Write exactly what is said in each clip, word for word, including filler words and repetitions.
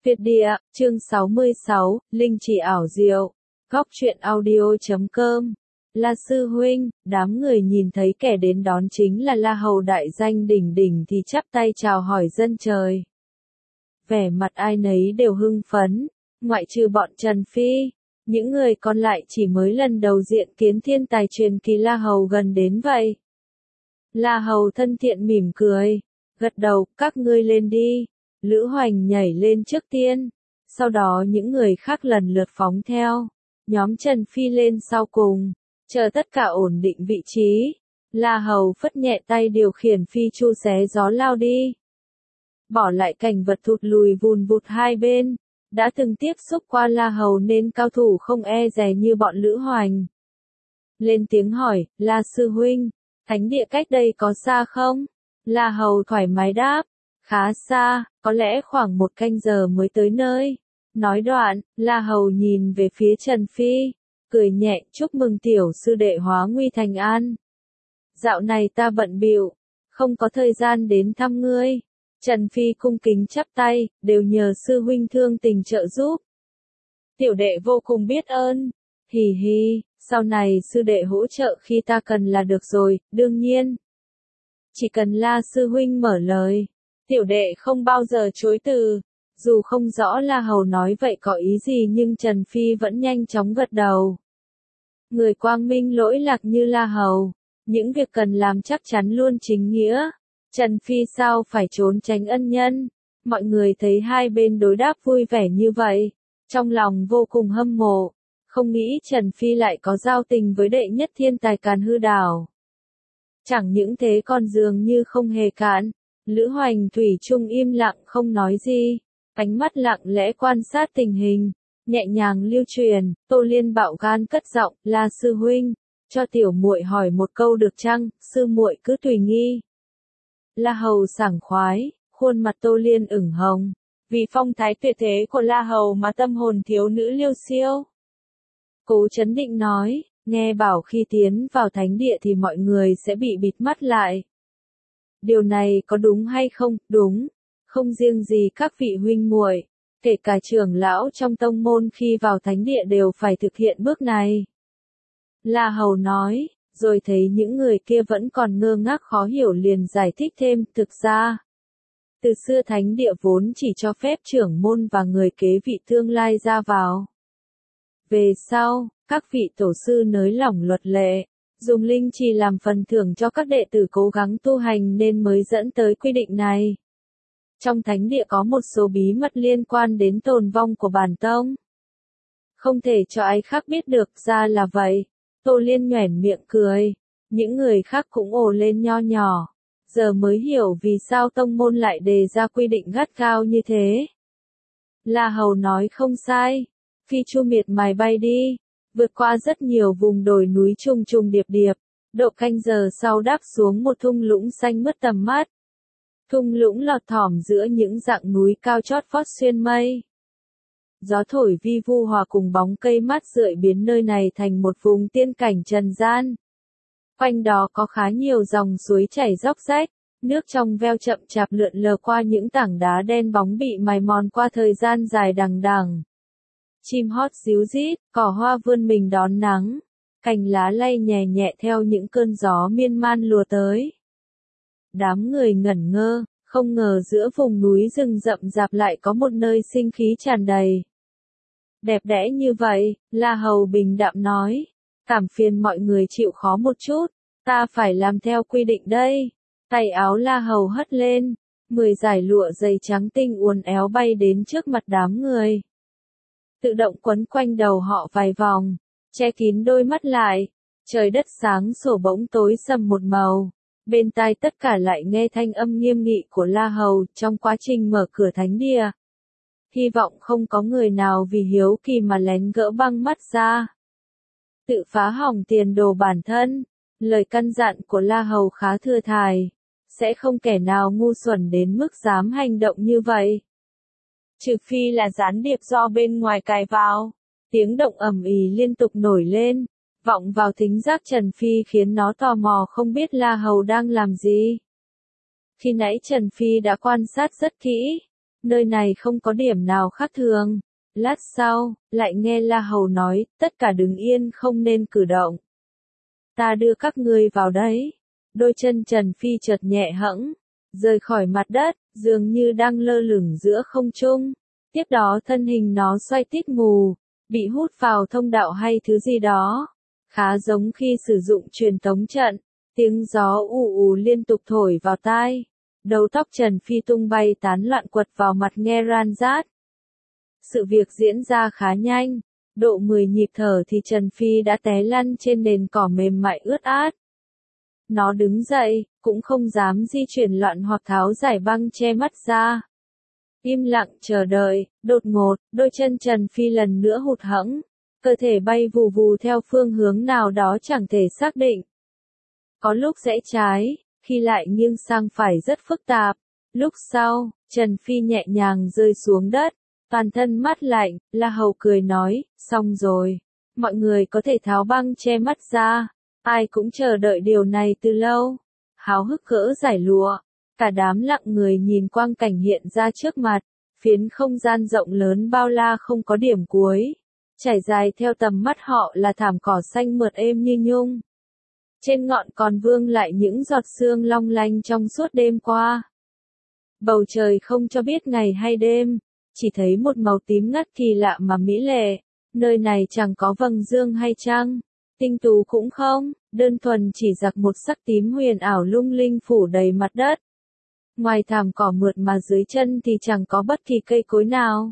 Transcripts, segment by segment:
Việt địa, chương sáu mươi sáu, Linh chỉ ảo diệu. Góc truyện audio chấm com. La sư huynh, đám người nhìn thấy kẻ đến đón chính là La Hầu đại danh đỉnh đỉnh thì chắp tay chào hỏi dân trời. Vẻ mặt ai nấy đều hưng phấn, ngoại trừ bọn Trần Phi, những người còn lại chỉ mới lần đầu diện kiến thiên tài truyền kỳ La Hầu gần đến vậy. La Hầu thân thiện mỉm cười, gật đầu, các ngươi lên đi. Lữ Hoành nhảy lên trước tiên, sau đó những người khác lần lượt phóng theo, nhóm Trần Phi lên sau cùng, chờ tất cả ổn định vị trí, La Hầu phất nhẹ tay điều khiển phi chu xé gió lao đi. Bỏ lại cảnh vật thụt lùi vùn vụt hai bên, đã từng tiếp xúc qua La Hầu nên cao thủ không e dè như bọn Lữ Hoành. Lên tiếng hỏi, La sư huynh, thánh địa cách đây có xa không? La Hầu thoải mái đáp. Khá xa, có lẽ khoảng một canh giờ mới tới nơi. Nói đoạn, La Hầu nhìn về phía Trần Phi, cười nhẹ, chúc mừng tiểu sư đệ hóa nguy thành an. Dạo này ta bận bịu, không có thời gian đến thăm ngươi. Trần Phi cung kính chắp tay, đều nhờ sư huynh thương tình trợ giúp. Tiểu đệ vô cùng biết ơn. Hì hì, sau này sư đệ hỗ trợ khi ta cần là được rồi, đương nhiên. Chỉ cần La sư huynh mở lời. Tiểu đệ không bao giờ chối từ, dù không rõ La Hầu nói vậy có ý gì nhưng Trần Phi vẫn nhanh chóng gật đầu. Người quang minh lỗi lạc như La Hầu, những việc cần làm chắc chắn luôn chính nghĩa. Trần Phi sao phải trốn tránh ân nhân, mọi người thấy hai bên đối đáp vui vẻ như vậy, trong lòng vô cùng hâm mộ, không nghĩ Trần Phi lại có giao tình với đệ nhất thiên tài Càn Hư Đảo. Chẳng những thế còn dường như không hề cạn. Lữ Hoành thủy chung im lặng không nói gì, ánh mắt lặng lẽ quan sát tình hình, nhẹ nhàng lưu truyền. Tô Liên bạo gan cất giọng, La sư huynh, cho tiểu muội hỏi một câu được chăng? Sư muội cứ tùy nghi. La Hầu sảng khoái, khuôn mặt Tô Liên ửng hồng, vì phong thái tuyệt thế của La Hầu mà tâm hồn thiếu nữ liêu xiêu. Cố trấn định nói, nghe bảo khi tiến vào thánh địa thì mọi người sẽ bị bịt mắt lại. Điều này có đúng hay không? Đúng. Không riêng gì các vị huynh muội, kể cả trưởng lão trong tông môn khi vào thánh địa đều phải thực hiện bước này. La Hầu nói, rồi thấy những người kia vẫn còn ngơ ngác khó hiểu liền giải thích thêm, thực ra. Từ xưa thánh địa vốn chỉ cho phép trưởng môn và người kế vị tương lai ra vào. Về sau, các vị tổ sư nới lỏng luật lệ. Dùng linh trì làm phần thưởng cho các đệ tử cố gắng tu hành nên mới dẫn tới quy định này. Trong thánh địa có một số bí mật liên quan đến tồn vong của bản tông. Không thể cho ai khác biết được, ra là vậy. Tô Liên nhoẻn miệng cười. Những người khác cũng ồ lên nho nhỏ. Giờ mới hiểu vì sao tông môn lại đề ra quy định gắt gao như thế. La Hầu nói không sai. Phi chu miệt mài bay đi. Vượt qua rất nhiều vùng đồi núi trùng trùng điệp điệp, độ canh giờ sau đáp xuống một thung lũng xanh mướt tầm mắt. Thung lũng lọt thỏm giữa những dặng núi cao chót vót xuyên mây. Gió thổi vi vu hòa cùng bóng cây mát rượi biến nơi này thành một vùng tiên cảnh trần gian. Quanh đó có khá nhiều dòng suối chảy róc rách, nước trong veo chậm chạp lượn lờ qua những tảng đá đen bóng bị mài mòn qua thời gian dài đằng đằng. Chim hót ríu rít, cỏ hoa vươn mình đón nắng, cành lá lay nhẹ nhẹ theo những cơn gió miên man lùa tới. Đám người ngẩn ngơ, không ngờ giữa vùng núi rừng rậm rạp lại có một nơi sinh khí tràn đầy. Đẹp đẽ như vậy, La Hầu bình đạm nói, cảm phiền mọi người chịu khó một chút, ta phải làm theo quy định đây. Tay áo La Hầu hất lên, mười dải lụa dày trắng tinh uốn éo bay đến trước mặt đám người. Tự động quấn quanh đầu họ vài vòng, che kín đôi mắt lại, trời đất sáng sủa bỗng tối sầm một màu, bên tai tất cả lại nghe thanh âm nghiêm nghị của La Hầu trong quá trình mở cửa thánh địa. Hy vọng không có người nào vì hiếu kỳ mà lén gỡ băng mắt ra. Tự phá hỏng tiền đồ bản thân, lời căn dặn của La Hầu khá thừa thài, sẽ không kẻ nào ngu xuẩn đến mức dám hành động như vậy. Trừ phi là gián điệp do bên ngoài cài vào, tiếng động ầm ĩ liên tục nổi lên, vọng vào thính giác Trần Phi khiến nó tò mò không biết La Hầu đang làm gì. Khi nãy Trần Phi đã quan sát rất kỹ, Nơi này không có điểm nào khác thường. Lát sau, lại nghe La Hầu nói, tất cả đứng yên không nên cử động. Ta đưa các ngươi vào đấy. Đôi chân Trần Phi chợt nhẹ hẫng, rời khỏi mặt đất, dường như đang lơ lửng giữa không trung. Tiếp đó thân hình nó xoay tít mù, bị hút vào thông đạo hay thứ gì đó. Khá giống khi sử dụng truyền tống trận, tiếng gió ù ù liên tục thổi vào tai. Đầu tóc Trần Phi tung bay tán loạn quật vào mặt nghe ran rát. Sự việc diễn ra khá nhanh, độ mười nhịp thở thì Trần Phi đã té lăn trên nền cỏ mềm mại ướt át. Nó đứng dậy, cũng không dám di chuyển loạn hoặc tháo giải băng che mắt ra. Im lặng chờ đợi, đột ngột, đôi chân Trần Phi lần nữa hụt hẫng, cơ thể bay vù vù theo phương hướng nào đó chẳng thể xác định. Có lúc rẽ trái, khi lại nghiêng sang phải rất phức tạp. Lúc sau, Trần Phi nhẹ nhàng rơi xuống đất, toàn thân mát lạnh. La Hầu cười nói, xong rồi, mọi người có thể tháo băng che mắt ra, ai cũng chờ đợi điều này từ lâu. Háo hức gỡ giải lụa, cả đám lặng người nhìn quang cảnh hiện ra trước mặt, phiến không gian rộng lớn bao la không có điểm cuối, trải dài theo tầm mắt họ là thảm cỏ xanh mượt êm như nhung. Trên ngọn còn vương lại những giọt sương long lanh trong suốt đêm qua. Bầu trời không cho biết ngày hay đêm, chỉ thấy một màu tím ngắt kỳ lạ mà mỹ lệ. Nơi này chẳng có vầng dương hay trăng, tinh tú cũng không, đơn thuần chỉ giặc một sắc tím huyền ảo lung linh phủ đầy mặt đất. Ngoài thảm cỏ mượt mà dưới chân thì chẳng có bất kỳ cây cối nào.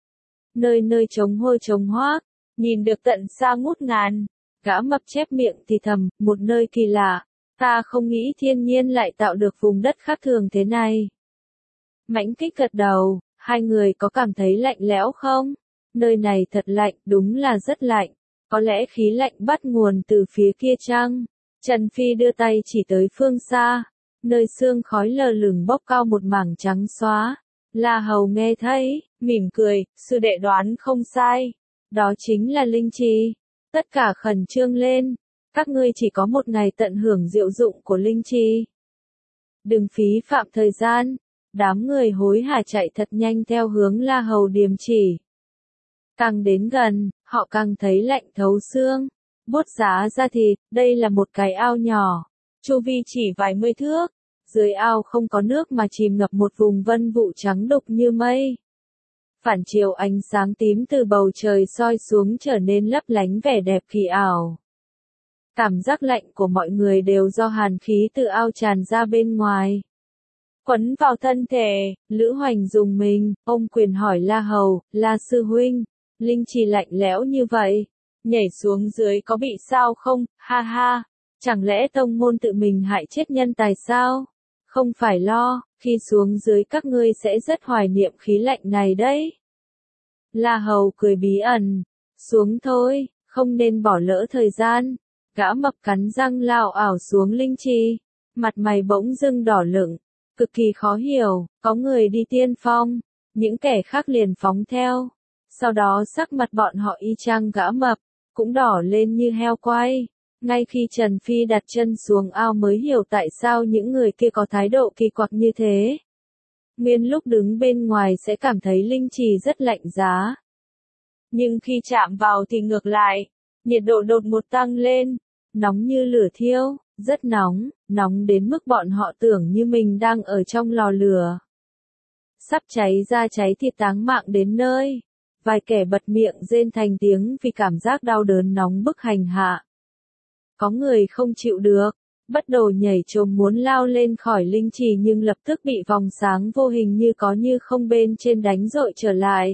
Nơi nơi trống hôi trống hoác, nhìn được tận xa ngút ngàn. Gã mập chép miệng thì thầm, một nơi kỳ lạ, ta không nghĩ thiên nhiên lại tạo được vùng đất khác thường thế này. Mãnh Kích gật đầu, hai người có cảm thấy lạnh lẽo không? Nơi này thật lạnh, đúng là rất lạnh. Có lẽ khí lạnh bắt nguồn từ phía kia chăng? Trần Phi đưa tay chỉ tới phương xa, nơi sương khói lờ lửng bốc cao một mảng trắng xóa. La Hầu nghe thấy, mỉm cười, sư đệ đoán không sai. Đó chính là linh trì. Tất cả khẩn trương lên, các ngươi chỉ có một ngày tận hưởng diệu dụng của linh trì. Đừng phí phạm thời gian, đám người hối hả chạy thật nhanh theo hướng La Hầu điểm chỉ. Càng đến gần, họ càng thấy lạnh thấu xương. Buốt giá ra thì, đây là một cái ao nhỏ, chu vi chỉ vài mươi thước. Dưới ao không có nước mà chìm ngập một vùng vân vụ trắng đục như mây. Phản chiếu ánh sáng tím từ bầu trời soi xuống trở nên lấp lánh vẻ đẹp kỳ ảo. Cảm giác lạnh của mọi người đều do hàn khí từ ao tràn ra bên ngoài. Quấn vào thân thể, Lữ Hoành dùng mình, ông quyền hỏi La Hầu, La Sư Huynh, linh trì lạnh lẽo như vậy, nhảy xuống dưới có bị sao không, ha ha, chẳng lẽ tông môn tự mình hại chết nhân tài sao? Không phải lo, khi xuống dưới các ngươi sẽ rất hoài niệm khí lạnh này đấy. La Hầu cười bí ẩn, xuống thôi, không nên bỏ lỡ thời gian. Gã mập cắn răng lao ảo xuống linh trì, mặt mày bỗng dưng đỏ lựng, cực kỳ khó hiểu, có người đi tiên phong, những kẻ khác liền phóng theo. Sau đó sắc mặt bọn họ y chang gã mập, cũng đỏ lên như heo quay. Ngay khi Trần Phi đặt chân xuống ao mới hiểu tại sao những người kia có thái độ kỳ quặc như thế. Nguyên lúc đứng bên ngoài sẽ cảm thấy linh trì rất lạnh giá. Nhưng khi chạm vào thì ngược lại, nhiệt độ đột ngột tăng lên, nóng như lửa thiêu, rất nóng, nóng đến mức bọn họ tưởng như mình đang ở trong lò lửa. Sắp cháy ra cháy thịt táng mạng đến nơi. Vài kẻ bật miệng rên thành tiếng vì cảm giác đau đớn nóng bức hành hạ. Có người không chịu được, bắt đầu nhảy chồm muốn lao lên khỏi linh trì nhưng lập tức bị vòng sáng vô hình như có như không bên trên đánh dội trở lại.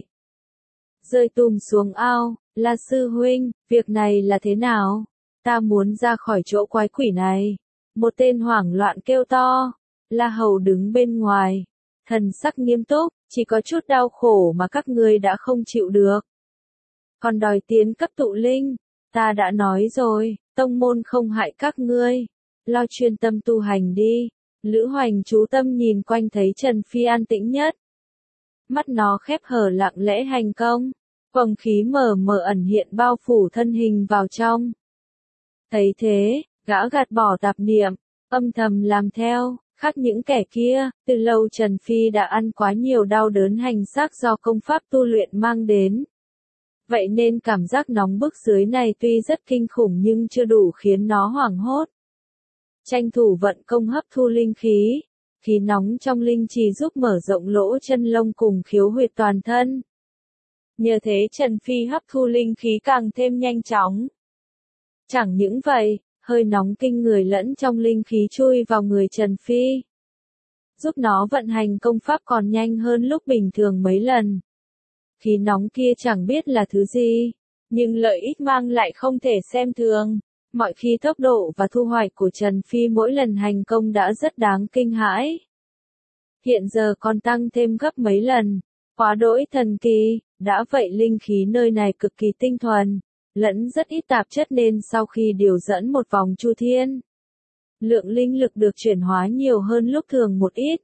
Rơi tùm xuống ao, La Sư Huynh, việc này là thế nào? Ta muốn ra khỏi chỗ quái quỷ này. Một tên hoảng loạn kêu to. La Hầu đứng bên ngoài, thần sắc nghiêm túc, chỉ có chút đau khổ mà các ngươi đã không chịu được. Còn đòi tiến cấp tụ linh, ta đã nói rồi, tông môn không hại các ngươi, lo chuyên tâm tu hành đi. Lữ Hoành chú tâm nhìn quanh thấy Trần Phi an tĩnh nhất. Mắt nó khép hờ lặng lẽ hành công, vòng khí mờ mờ ẩn hiện bao phủ thân hình vào trong. Thấy thế, gã gạt bỏ tạp niệm, âm thầm làm theo, Khác những kẻ kia, từ lâu Trần Phi đã ăn quá nhiều đau đớn hành xác do công pháp tu luyện mang đến. Vậy nên cảm giác nóng bức dưới này tuy rất kinh khủng nhưng chưa đủ khiến nó hoảng hốt. Tranh thủ vận công hấp thu linh khí, khí nóng trong linh trì giúp mở rộng lỗ chân lông cùng khiếu huyệt toàn thân. Nhờ thế Trần Phi hấp thu linh khí càng thêm nhanh chóng. Chẳng những vậy, hơi nóng kinh người lẫn trong linh khí chui vào người Trần Phi, giúp nó vận hành công pháp còn nhanh hơn lúc bình thường mấy lần. Khí nóng kia chẳng biết là thứ gì, nhưng lợi ích mang lại không thể xem thường. Mọi khi tốc độ và thu hoạch của Trần Phi mỗi lần hành công đã rất đáng kinh hãi. Hiện giờ còn tăng thêm gấp mấy lần, quá đỗi thần kỳ. Đã vậy linh khí nơi này cực kỳ tinh thuần, lẫn rất ít tạp chất nên sau khi điều dẫn một vòng chu thiên, lượng linh lực được chuyển hóa nhiều hơn lúc thường một ít.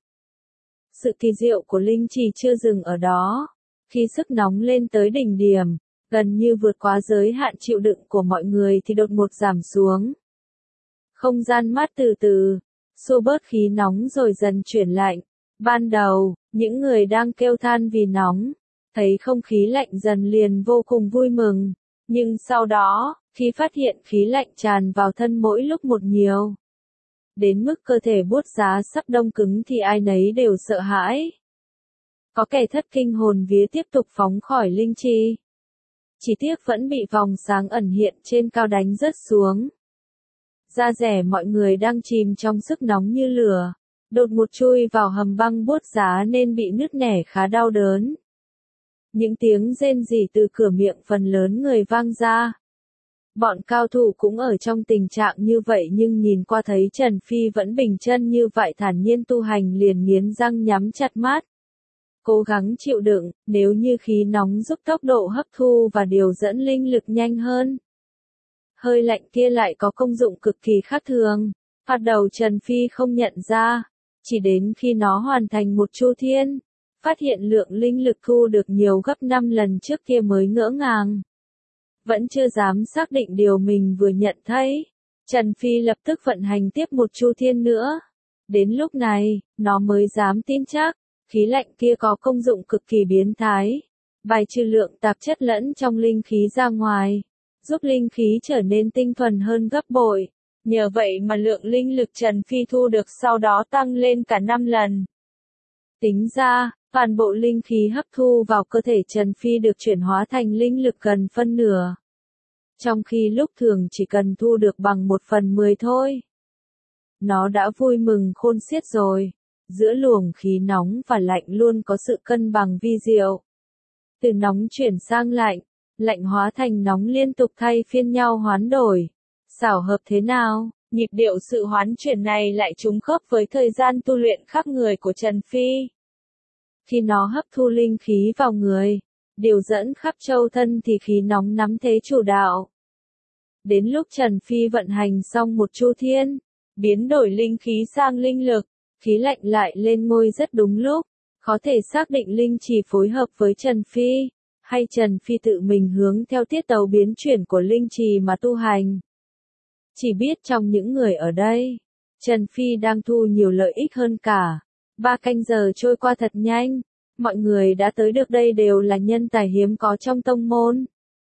Sự kỳ diệu của linh trì chưa dừng ở đó. Khi sức nóng lên tới đỉnh điểm, gần như vượt quá giới hạn chịu đựng của mọi người thì đột ngột giảm xuống. Không gian mát từ từ, xua bớt khí nóng rồi dần chuyển lạnh. Ban đầu, những người đang kêu than vì nóng, thấy không khí lạnh dần liền vô cùng vui mừng. Nhưng sau đó, khi phát hiện khí lạnh tràn vào thân mỗi lúc một nhiều, đến mức cơ thể buốt giá sắp đông cứng thì ai nấy đều sợ hãi. Có kẻ thất kinh hồn vía tiếp tục phóng khỏi linh trì. Chỉ tiếc vẫn bị vòng sáng ẩn hiện trên cao đánh rớt xuống. Da rẻ mọi người đang chìm trong sức nóng như lửa, đột ngột chui vào hầm băng buốt giá nên bị nứt nẻ khá đau đớn. Những tiếng rên rỉ từ cửa miệng phần lớn người vang ra. Bọn cao thủ cũng ở trong tình trạng như vậy nhưng nhìn qua thấy Trần Phi vẫn bình chân như vậy thản nhiên tu hành liền nghiến răng nhắm chặt mắt. Cố gắng chịu đựng, nếu như khí nóng giúp tốc độ hấp thu và điều dẫn linh lực nhanh hơn. Hơi lạnh kia lại có công dụng cực kỳ khác thường. Bắt đầu Trần Phi không nhận ra, chỉ đến khi nó hoàn thành một chu thiên, phát hiện lượng linh lực thu được nhiều gấp năm lần trước kia mới ngỡ ngàng. Vẫn chưa dám xác định điều mình vừa nhận thấy, Trần Phi lập tức vận hành tiếp một chu thiên nữa. Đến lúc này, nó mới dám tin chắc, khí lạnh kia có công dụng cực kỳ biến thái, bài trừ lượng tạp chất lẫn trong linh khí ra ngoài, giúp linh khí trở nên tinh thuần hơn gấp bội. Nhờ vậy mà lượng linh lực Trần Phi thu được sau đó tăng lên cả năm lần. Tính ra, toàn bộ linh khí hấp thu vào cơ thể Trần Phi được chuyển hóa thành linh lực gần phân nửa. Trong khi lúc thường chỉ cần thu được bằng một phần mười thôi. Nó đã vui mừng khôn xiết rồi. Giữa luồng khí nóng và lạnh luôn có sự cân bằng vi diệu. Từ nóng chuyển sang lạnh, lạnh hóa thành nóng liên tục thay phiên nhau hoán đổi. Xảo hợp thế nào, nhịp điệu sự hoán chuyển này lại trùng khớp với thời gian tu luyện khác người của Trần Phi. Khi nó hấp thu linh khí vào người, điều dẫn khắp châu thân thì khí nóng nắm thế chủ đạo. Đến lúc Trần Phi vận hành xong một chu thiên, biến đổi linh khí sang linh lực, khí lạnh lại lên ngôi rất đúng lúc. Có thể xác định linh trì phối hợp với Trần Phi, hay Trần Phi tự mình hướng theo tiết tấu biến chuyển của linh trì mà tu hành. Chỉ biết trong những người ở đây, Trần Phi đang thu nhiều lợi ích hơn cả. Ba canh giờ trôi qua thật nhanh, mọi người đã tới được đây đều là nhân tài hiếm có trong tông môn.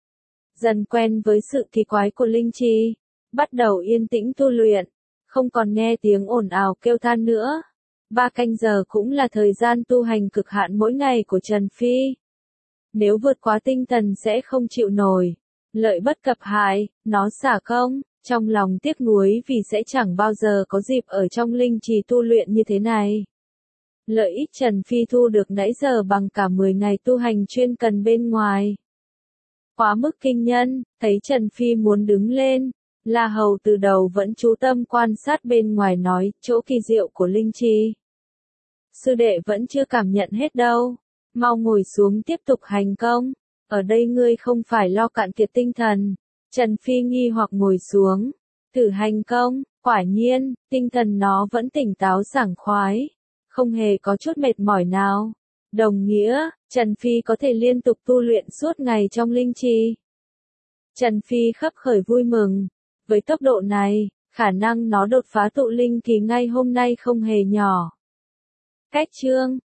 Dần quen với sự kỳ quái của linh trì, bắt đầu yên tĩnh tu luyện, không còn nghe tiếng ồn ào kêu than nữa. Ba canh giờ cũng là thời gian tu hành cực hạn mỗi ngày của Trần Phi. Nếu vượt quá tinh thần sẽ không chịu nổi. Lợi bất cập hại, nó xả công, trong lòng tiếc nuối vì sẽ chẳng bao giờ có dịp ở trong linh trì tu luyện như thế này. Lợi ích Trần Phi thu được nãy giờ bằng cả mười ngày tu hành chuyên cần bên ngoài. Quá mức kinh nhân, thấy Trần Phi muốn đứng lên, La Hầu từ đầu vẫn chú tâm quan sát bên ngoài nói chỗ kỳ diệu của linh trì. Sư đệ vẫn chưa cảm nhận hết đâu, mau ngồi xuống tiếp tục hành công, ở đây ngươi không phải lo cạn kiệt tinh thần. Trần Phi nghi hoặc ngồi xuống, thử hành công, quả nhiên, tinh thần nó vẫn tỉnh táo sảng khoái, không hề có chút mệt mỏi nào. Đồng nghĩa, Trần Phi có thể liên tục tu luyện suốt ngày trong linh trì. Trần Phi khấp khởi vui mừng, với tốc độ này, Khả năng nó đột phá tụ linh kỳ ngay hôm nay không hề nhỏ. Cách chương